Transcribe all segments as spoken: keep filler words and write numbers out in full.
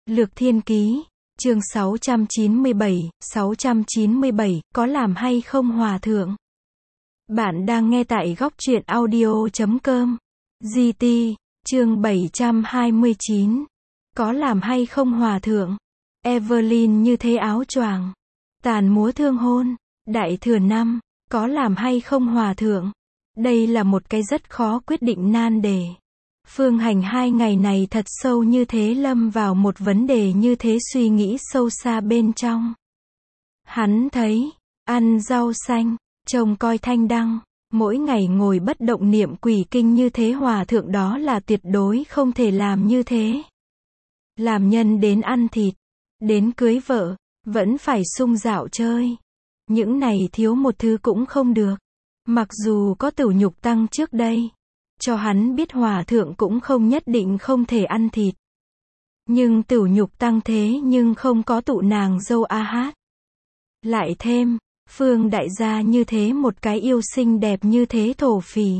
Lược Thiên Ký, chương sáu trăm chín mươi bảy, sáu trăm chín mươi bảy, có làm hay không hòa thượng? Bạn đang nghe tại góc truyện audio chấm com. giê tê, chương bảy trăm hai mươi chín. Có làm hay không hòa thượng? Evelyn như thế áo choàng, tàn múa thương hôn, đại thừa năm, có làm hay không hòa thượng? Đây là một cái rất khó quyết định nan đề. Phương Hành hai ngày này thật sâu như thế lâm vào một vấn đề như thế suy nghĩ sâu xa bên trong. Hắn thấy, ăn rau xanh, trông coi thanh đăng, mỗi ngày ngồi bất động niệm quỷ kinh như thế hòa thượng đó là tuyệt đối không thể làm như thế. Làm nhân đến ăn thịt, đến cưới vợ, vẫn phải sung dạo chơi. Những này thiếu một thứ cũng không được. Mặc dù có Tửu Nhục Tăng trước đây cho hắn biết hòa thượng cũng không nhất định không thể ăn thịt. Nhưng Tửu Nhục Tăng thế nhưng không có tụ nàng dâu A Hát. Lại thêm, Phương đại gia như thế một cái yêu xinh đẹp như thế thổ phỉ.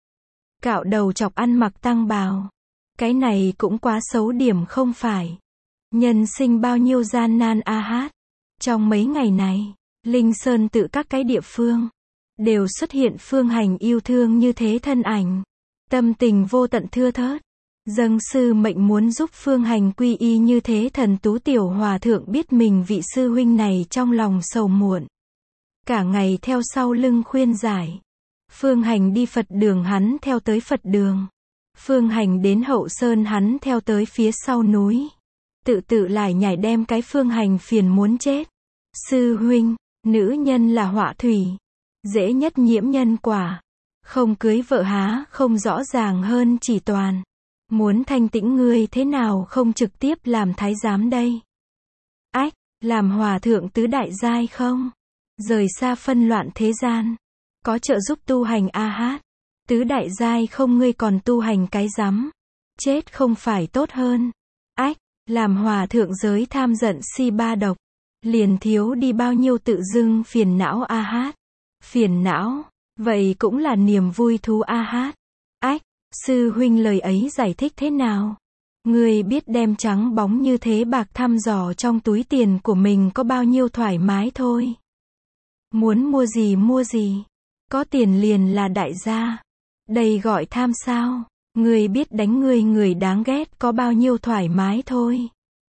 Cạo đầu chọc ăn mặc tăng bào. Cái này cũng quá xấu điểm không phải. Nhân sinh bao nhiêu gian nan A Hát. Trong mấy ngày này, Linh Sơn tự các cái địa phương đều xuất hiện Phương Hành yêu thương như thế thân ảnh. Tâm tình vô tận thưa thớt. Dâng sư mệnh muốn giúp Phương Hành quy y như thế thần tú tiểu hòa thượng biết mình vị sư huynh này trong lòng sầu muộn. Cả ngày theo sau lưng khuyên giải. Phương Hành đi Phật đường hắn theo tới Phật đường. Phương Hành đến Hậu Sơn hắn theo tới phía sau núi. Tự tự lại nhảy đem cái Phương Hành phiền muốn chết. Sư huynh, nữ nhân là họa thủy. Dễ nhất nhiễm nhân quả. Không cưới vợ há không rõ ràng hơn chỉ toàn. Muốn thanh tĩnh ngươi thế nào không trực tiếp làm thái giám đây? Ách, làm hòa thượng tứ đại giai không? Rời xa phân loạn thế gian. Có trợ giúp tu hành A Hát. Tứ đại giai không ngươi còn tu hành cái rắm. Chết không phải tốt hơn. Ách, làm hòa thượng giới tham giận si ba độc. Liền thiếu đi bao nhiêu tự dưng phiền não A Hát. Phiền não. Vậy cũng là niềm vui thú A Hát. Ách, sư huynh lời ấy giải thích thế nào? Ngươi biết đem trắng bóng như thế bạc thăm dò trong túi tiền của mình có bao nhiêu thoải mái thôi. Muốn mua gì mua gì. Có tiền liền là đại gia. Đây gọi tham sao? Ngươi biết đánh ngươi người đáng ghét có bao nhiêu thoải mái thôi.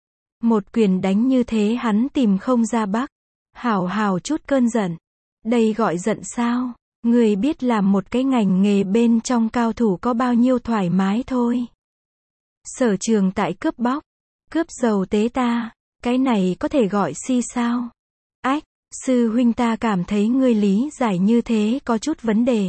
Một quyền đánh như thế hắn tìm không ra bắc. Hảo hảo chút cơn giận. Đây gọi giận sao? Người biết làm một cái ngành nghề bên trong cao thủ có bao nhiêu thoải mái thôi. Sở trường tại cướp bóc, cướp dầu tế ta, cái này có thể gọi si sao? Ách, sư huynh ta cảm thấy ngươi lý giải như thế có chút vấn đề.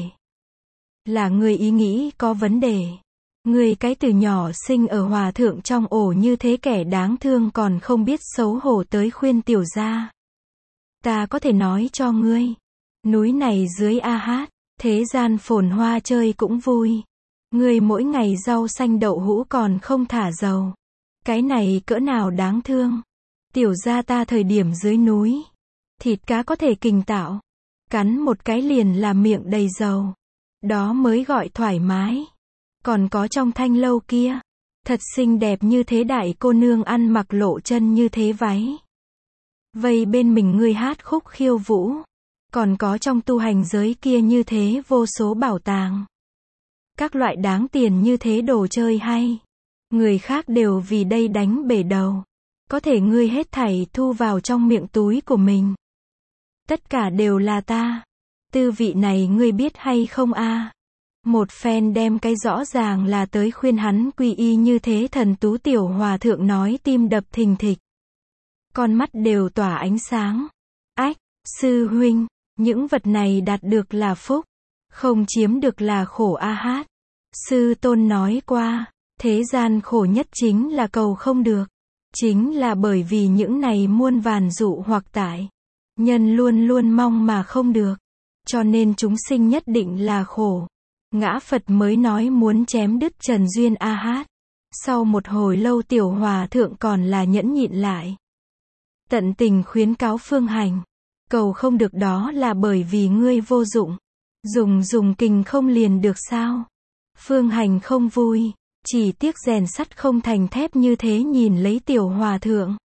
Là ngươi ý nghĩ có vấn đề. Ngươi cái từ nhỏ sinh ở hòa thượng trong ổ như thế kẻ đáng thương còn không biết xấu hổ tới khuyên tiểu gia. Ta có thể nói cho ngươi. Núi này dưới A Hát, thế gian phồn hoa chơi cũng vui. Người mỗi ngày rau xanh đậu hũ còn không thả dầu. Cái này cỡ nào đáng thương. Tiểu gia ta thời điểm dưới núi. Thịt cá có thể kình tạo. Cắn một cái liền là miệng đầy dầu. Đó mới gọi thoải mái. Còn có trong thanh lâu kia. Thật xinh đẹp như thế đại cô nương ăn mặc lộ chân như thế váy. Vây bên mình ngươi hát khúc khiêu vũ. Còn có trong tu hành giới kia như thế vô số bảo tàng. Các loại đáng tiền như thế đồ chơi hay. Người khác đều vì đây đánh bể đầu. Có thể ngươi hết thảy thu vào trong miệng túi của mình. Tất cả đều là ta. Tư vị này ngươi biết hay không a? Một phen đem cái rõ ràng là tới khuyên hắn quy y như thế thần tú tiểu hòa thượng nói tim đập thình thịch. Con mắt đều tỏa ánh sáng. Ách, sư huynh. Những vật này đạt được là phúc, không chiếm được là khổ A Hát. Sư tôn nói qua, thế gian khổ nhất chính là cầu không được. Chính là bởi vì những này muôn vàn dụ hoặc tại. Nhân luôn luôn mong mà không được. Cho nên chúng sinh nhất định là khổ. Ngã Phật mới nói muốn chém đứt trần duyên A Hát. Sau một hồi lâu tiểu hòa thượng còn là nhẫn nhịn lại. Tận tình khuyến cáo Phương Hành. Cầu không được đó là bởi vì ngươi vô dụng. Dùng dùng kình không liền được sao? Phương Hành không vui. Chỉ tiếc rèn sắt không thành thép như thế nhìn lấy tiểu hòa thượng.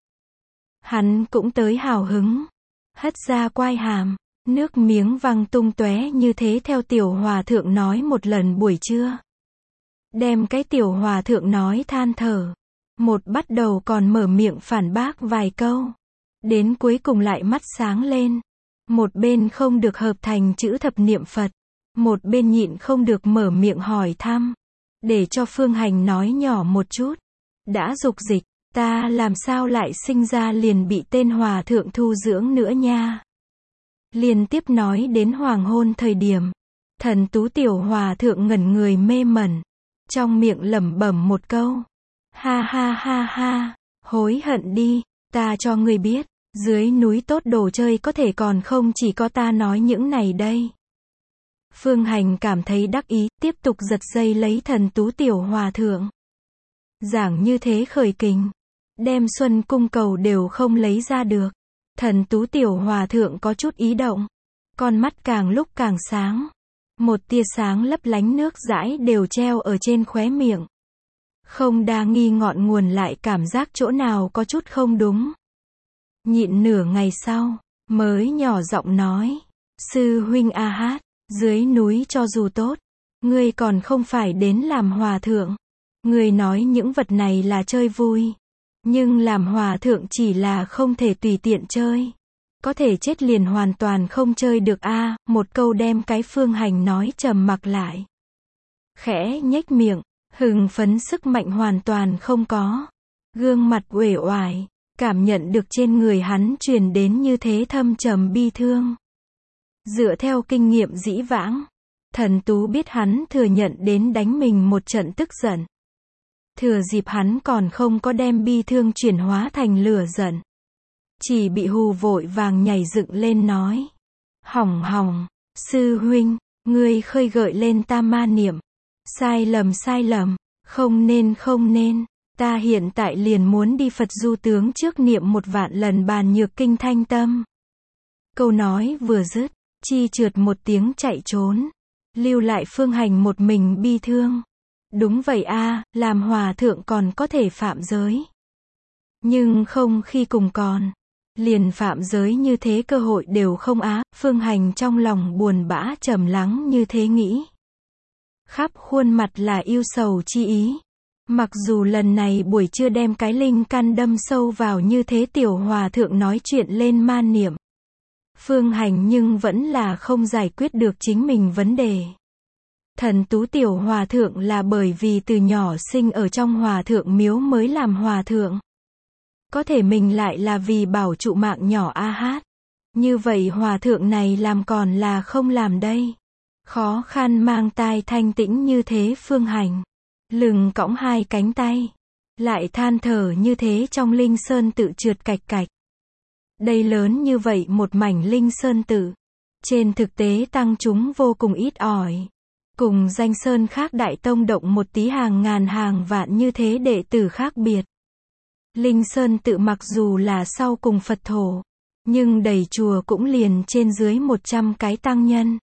Hắn cũng tới hào hứng. Hất ra quai hàm. Nước miếng văng tung tóe như thế theo tiểu hòa thượng nói một lần buổi trưa. Đem cái tiểu hòa thượng nói than thở. Một bắt đầu còn mở miệng phản bác vài câu. Đến cuối cùng lại mắt sáng lên. Một bên không được hợp thành chữ thập niệm Phật. Một bên nhịn không được mở miệng hỏi thăm. Để cho Phương Hành nói nhỏ một chút. Đã dục dịch, ta làm sao lại sinh ra liền bị tên hòa thượng thu dưỡng nữa nha. Liên tiếp nói đến hoàng hôn thời điểm. Thần tú tiểu hòa thượng ngẩn người mê mẩn. Trong miệng lẩm bẩm một câu. Ha ha ha ha, hối hận đi, ta cho ngươi biết, dưới núi tốt đồ chơi có thể còn không chỉ có ta nói những này đây. Phương Hành cảm thấy đắc ý, tiếp tục giật dây lấy thần tú tiểu hòa thượng. Giảng như thế khởi kình, đem Xuân Cung Cầu đều không lấy ra được. Thần tú tiểu hòa thượng có chút ý động, con mắt càng lúc càng sáng. Một tia sáng lấp lánh nước dãi đều treo ở trên khóe miệng. Không đa nghi ngọn nguồn lại cảm giác chỗ nào có chút không đúng. Nhịn nửa ngày sau, mới nhỏ giọng nói. Sư huynh A Hát, dưới núi cho dù tốt, ngươi còn không phải đến làm hòa thượng. Ngươi nói những vật này là chơi vui. Nhưng làm hòa thượng chỉ là không thể tùy tiện chơi. Có thể chết liền hoàn toàn không chơi được a. Một câu đem cái Phương Hành nói trầm mặc lại. Khẽ nhếch miệng, hưng phấn sức mạnh hoàn toàn không có. Gương mặt uể oải, cảm nhận được trên người hắn truyền đến như thế thâm trầm bi thương. Dựa theo kinh nghiệm dĩ vãng, thần tú biết hắn thừa nhận đến đánh mình một trận tức giận. Thừa dịp hắn còn không có đem bi thương chuyển hóa thành lửa giận. Chỉ bị hù vội vàng nhảy dựng lên nói. Hỏng hỏng, sư huynh, ngươi khơi gợi lên ta ma niệm. Sai lầm sai lầm, không nên không nên, ta hiện tại liền muốn đi Phật du tướng trước niệm một vạn lần bàn nhược kinh thanh tâm. Câu nói vừa dứt, chi trượt một tiếng chạy trốn. Lưu lại Phương Hành một mình bi thương. Đúng vậy a, làm hòa thượng còn có thể phạm giới. Nhưng không khi cùng còn. Liền phạm giới như thế cơ hội đều không á. Phương Hành trong lòng buồn bã trầm lắng như thế nghĩ. Khắp khuôn mặt là yêu sầu chi ý. Mặc dù lần này buổi trưa đem cái linh căn đâm sâu vào như thế tiểu hòa thượng nói chuyện lên ma niệm. Phương Hành nhưng vẫn là không giải quyết được chính mình vấn đề. Thần tú tiểu hòa thượng là bởi vì từ nhỏ sinh ở trong hòa thượng miếu mới làm hòa thượng. Có thể mình lại là vì bảo trụ mạng nhỏ A Hát. Như vậy hòa thượng này làm còn là không làm đây. Khó khăn mang tai thanh tĩnh như thế Phương Hành. Lưng cõng hai cánh tay. Lại than thở như thế trong linh sơn tự trượt cạch cạch. Đây lớn như vậy một mảnh linh sơn tự. Trên thực tế tăng chúng vô cùng ít ỏi. Cùng danh sơn khác đại tông động một tí hàng ngàn hàng vạn như thế đệ tử khác biệt. Linh sơn tự mặc dù là sau cùng Phật thổ. Nhưng đầy chùa cũng liền trên dưới một trăm cái tăng nhân.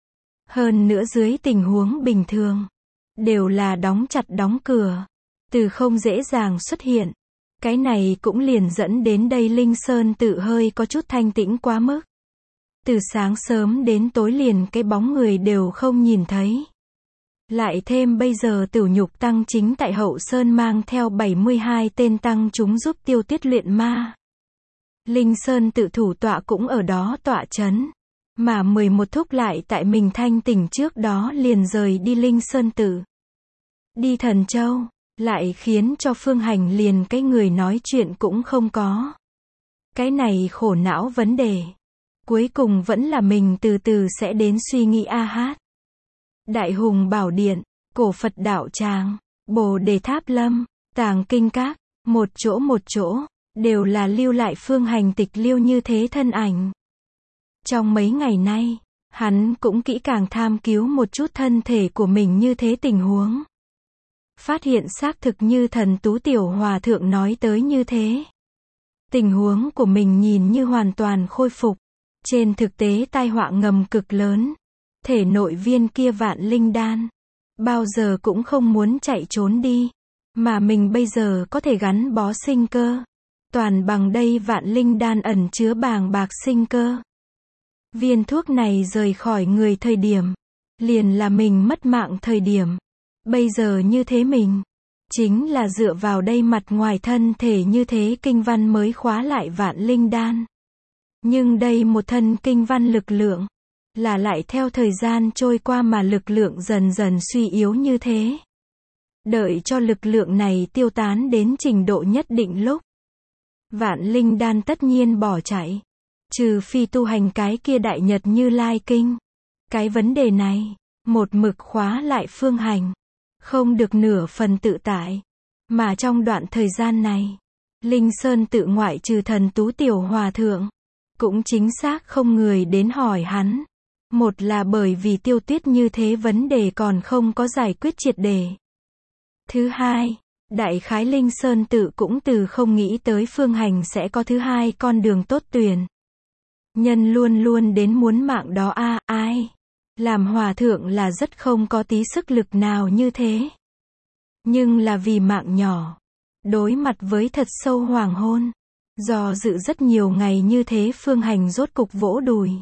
Hơn nữa dưới tình huống bình thường. Đều là đóng chặt đóng cửa. Từ không dễ dàng xuất hiện. Cái này cũng liền dẫn đến đây linh sơn tự hơi có chút thanh tĩnh quá mức. Từ sáng sớm đến tối liền cái bóng người đều không nhìn thấy. Lại thêm bây giờ Tửu Nhục Tăng chính tại Hậu Sơn mang theo bảy mươi hai tên tăng chúng giúp Tiêu Tuyết luyện ma. Linh Sơn tự thủ tọa cũng ở đó tọa chấn. Mà mười một thúc lại tại mình thanh tỉnh trước đó liền rời đi Linh Sơn tự. Đi Thần Châu, lại khiến cho Phương Hành liền cái người nói chuyện cũng không có. Cái này khổ não vấn đề. Cuối cùng vẫn là mình từ từ sẽ đến suy nghĩ A Hát. Đại Hùng Bảo Điện, Cổ Phật Đạo Tràng, Bồ Đề Tháp Lâm, Tàng Kinh Các, một chỗ một chỗ, đều là lưu lại Phương Hành tịch liêu như thế thân ảnh. Trong mấy ngày nay, hắn cũng kỹ càng tham cứu một chút thân thể của mình như thế tình huống. Phát hiện xác thực như thần tú tiểu hòa thượng nói tới như thế. Tình huống của mình nhìn như hoàn toàn khôi phục. Trên thực tế tai họa ngầm cực lớn. Thể nội viên kia vạn linh đan. bao giờ cũng không muốn chạy trốn đi, mà mình bây giờ có thể gắn bó sinh cơ, toàn bằng đây vạn linh đan ẩn chứa bàng bạc sinh cơ. Viên thuốc này rời khỏi người thời điểm, liền là mình mất mạng thời điểm. Bây giờ như thế mình, chính là dựa vào đây mặt ngoài thân thể như thế kinh văn mới khóa lại vạn linh đan. Nhưng đây một thân kinh văn lực lượng, là lại theo thời gian trôi qua mà lực lượng dần dần suy yếu như thế. Đợi cho lực lượng này tiêu tán đến trình độ nhất định lúc, vạn linh đan tất nhiên bỏ chạy. Trừ phi tu hành cái kia đại nhật Như Lai kinh. Cái vấn đề này, một mực khóa lại Phương Hành, không được nửa phần tự tại. Mà trong đoạn thời gian này, Linh Sơn tự ngoại trừ thần Tú Tiểu Hòa Thượng, cũng chính xác không người đến hỏi hắn. Một là bởi vì Tiêu Tuyết như thế vấn đề còn không có giải quyết triệt đề. Thứ hai, đại khái Linh Sơn tự cũng từ không nghĩ tới Phương Hành sẽ có thứ hai con đường tốt tuyển. Nhân luôn luôn đến muốn mạng đó a, à, ai? Làm hòa thượng là rất không có tí sức lực nào như thế. Nhưng là vì mạng nhỏ, đối mặt với thật sâu hoàng hôn, do dự rất nhiều ngày như thế Phương Hành rốt cục vỗ đùi.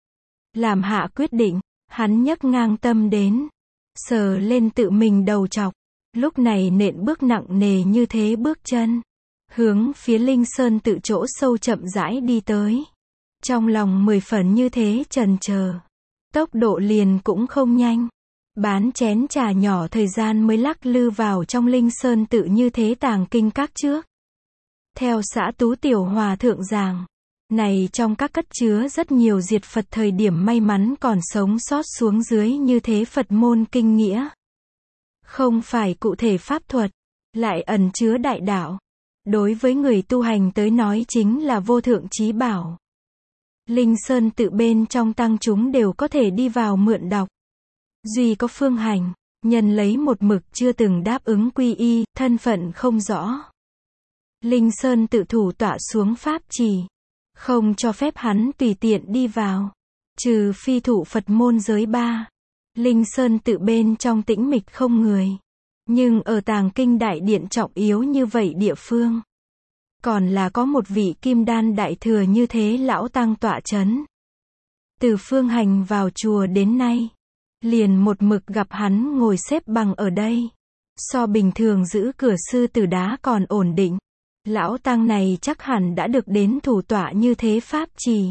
Làm hạ quyết định, hắn nhấc ngang tâm đến, sờ lên tự mình đầu trọc, lúc này nện bước nặng nề như thế bước chân, hướng phía Linh Sơn tự chỗ sâu chậm rãi đi tới. Trong lòng mười phần như thế chần chờ, tốc độ liền cũng không nhanh. Bán chén trà nhỏ thời gian mới lắc lư vào trong Linh Sơn tự như thế tàng kinh các trước. Theo xã Tú Tiểu Hòa Thượng giảng, này trong các cất chứa rất nhiều diệt Phật thời điểm may mắn còn sống sót xuống dưới như thế Phật môn kinh nghĩa. Không phải cụ thể pháp thuật, lại ẩn chứa đại đạo. Đối với người tu hành tới nói chính là vô thượng chí bảo. Linh Sơn tự bên trong tăng chúng đều có thể đi vào mượn đọc. Duy có Phương Hành, nhân lấy một mực chưa từng đáp ứng quy y, thân phận không rõ. Linh Sơn tự thủ tọa xuống pháp trì, không cho phép hắn tùy tiện đi vào, trừ phi thủ Phật môn giới ba. Linh Sơn tự bên trong tĩnh mịch không người, nhưng ở tàng kinh đại điện trọng yếu như vậy địa phương, còn là có một vị kim đan đại thừa như thế lão tăng tọa chấn. Từ Phương Hành vào chùa đến nay, liền một mực gặp hắn ngồi xếp bằng ở đây, so bình thường giữ cửa sư tử đá còn ổn định. Lão tăng này chắc hẳn đã được đến thủ tọa như thế pháp trì.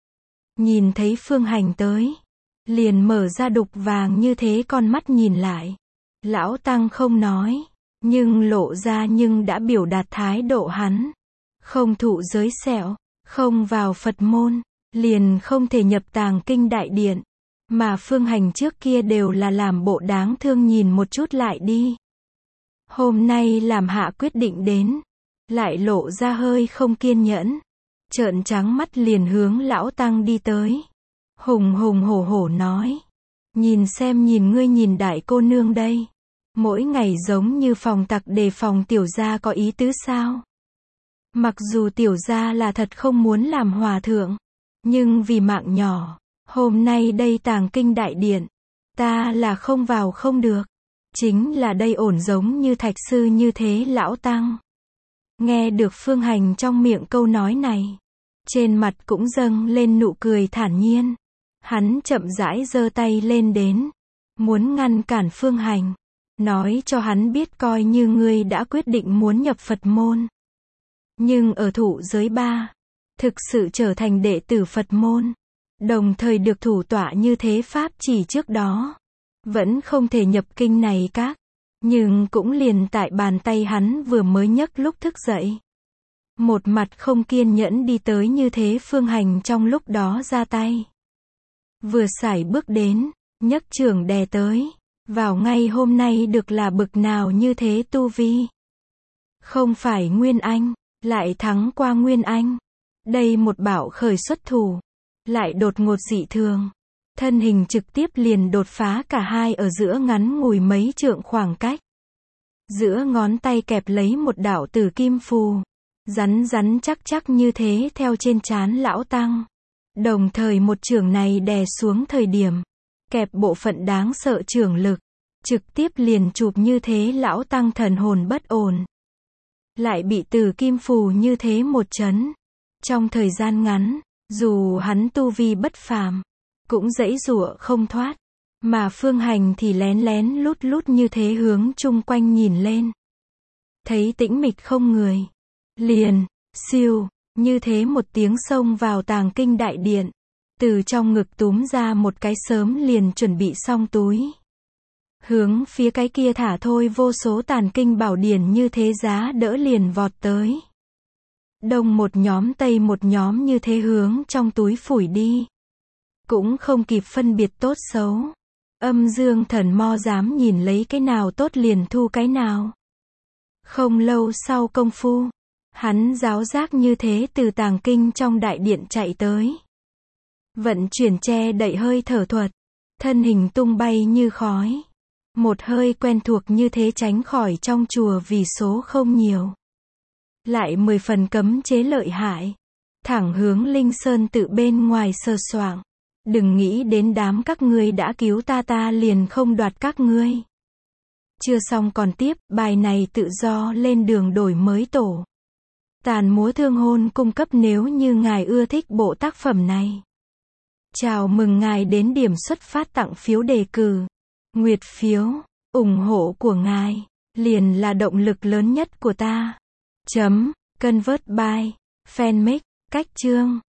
Nhìn thấy Phương Hành tới, liền mở ra đục vàng như thế con mắt nhìn lại. Lão tăng không nói, nhưng lộ ra nhưng đã biểu đạt thái độ hắn. Không thụ giới sẹo, không vào Phật môn, liền không thể nhập tàng kinh đại điện. Mà Phương Hành trước kia đều là làm bộ đáng thương nhìn một chút lại đi. Hôm nay làm hạ quyết định đến, lại lộ ra hơi không kiên nhẫn. Trợn trắng mắt liền hướng lão tăng đi tới. Hùng hùng hổ hổ nói. Nhìn xem nhìn ngươi nhìn đại cô nương đây. Mỗi ngày giống như phòng tặc đề phòng tiểu gia có ý tứ sao? Mặc dù tiểu gia là thật không muốn làm hòa thượng, nhưng vì mạng nhỏ, hôm nay đây tàng kinh đại điện, ta là không vào không được. Chính là đây ổn giống như thạch sư như thế lão tăng. Nghe được Phương Hành trong miệng câu nói này, trên mặt cũng dâng lên nụ cười thản nhiên. Hắn chậm rãi giơ tay lên đến, muốn ngăn cản Phương Hành, nói cho hắn biết coi như ngươi đã quyết định muốn nhập Phật môn. Nhưng ở thụ giới ba, thực sự trở thành đệ tử Phật môn, đồng thời được thủ tọa như thế pháp chỉ trước đó, vẫn không thể nhập kinh này các. Nhưng cũng liền tại bàn tay hắn vừa mới nhấc lúc thức dậy. Một mặt không kiên nhẫn đi tới như thế Phương Hành trong lúc đó ra tay. Vừa sải bước đến, nhấc trưởng đè tới. Vào ngay hôm nay được là bực nào như thế tu vi. Không phải Nguyên Anh, lại thắng qua Nguyên Anh. Đây một bảo khởi xuất thủ, lại đột ngột dị thường. Thân hình trực tiếp liền đột phá cả hai ở giữa ngắn ngủi mấy trượng khoảng cách. Giữa ngón tay kẹp lấy một đạo tử kim phù, rắn rắn chắc chắc như thế theo trên trán lão tăng. Đồng thời một chưởng này đè xuống thời điểm, kẹp bộ phận đáng sợ chưởng lực, Trực tiếp liền chụp như thế lão tăng thần hồn bất ổn. Lại bị Từ Kim Phù như thế một chấn. Trong thời gian ngắn, dù hắn tu vi bất phàm, cũng giãy giụa không thoát. Mà Phương Hành thì lén lén lút lút như thế hướng chung quanh nhìn lên. Thấy tĩnh mịch không người. Liền, siêu, như thế một tiếng xông vào tàng kinh đại điện. Từ trong ngực túm ra một cái sớm liền chuẩn bị xong túi. Hướng phía cái kia thả thôi vô số tàn kinh bảo điển như thế giá đỡ liền vọt tới. Đông một nhóm tây một nhóm như thế hướng trong túi phủi đi. Cũng không kịp phân biệt tốt xấu. Âm Dương Thần Mo dám nhìn lấy cái nào tốt liền thu cái nào. Không lâu sau công phu, hắn giáo giác như thế từ tàng kinh trong đại điện chạy tới. Vận chuyển che đậy hơi thở thuật, thân hình tung bay như khói. Một hơi quen thuộc như thế tránh khỏi trong chùa vì số không nhiều. Lại mười phần cấm chế lợi hại. Thẳng hướng Linh Sơn tự bên ngoài sờ soạng. Đừng nghĩ đến đám các ngươi đã cứu ta ta liền không đoạt các ngươi. Chưa xong còn tiếp, bài này tự do lên đường đổi mới tổ. Tàn múa thương hôn cung cấp nếu như ngài ưa thích bộ tác phẩm này. Chào mừng ngài đến điểm xuất phát tặng phiếu đề cử. Nguyệt phiếu, ủng hộ của ngài, liền là động lực lớn nhất của ta. Chấm, convert by, fanmake, cách chương.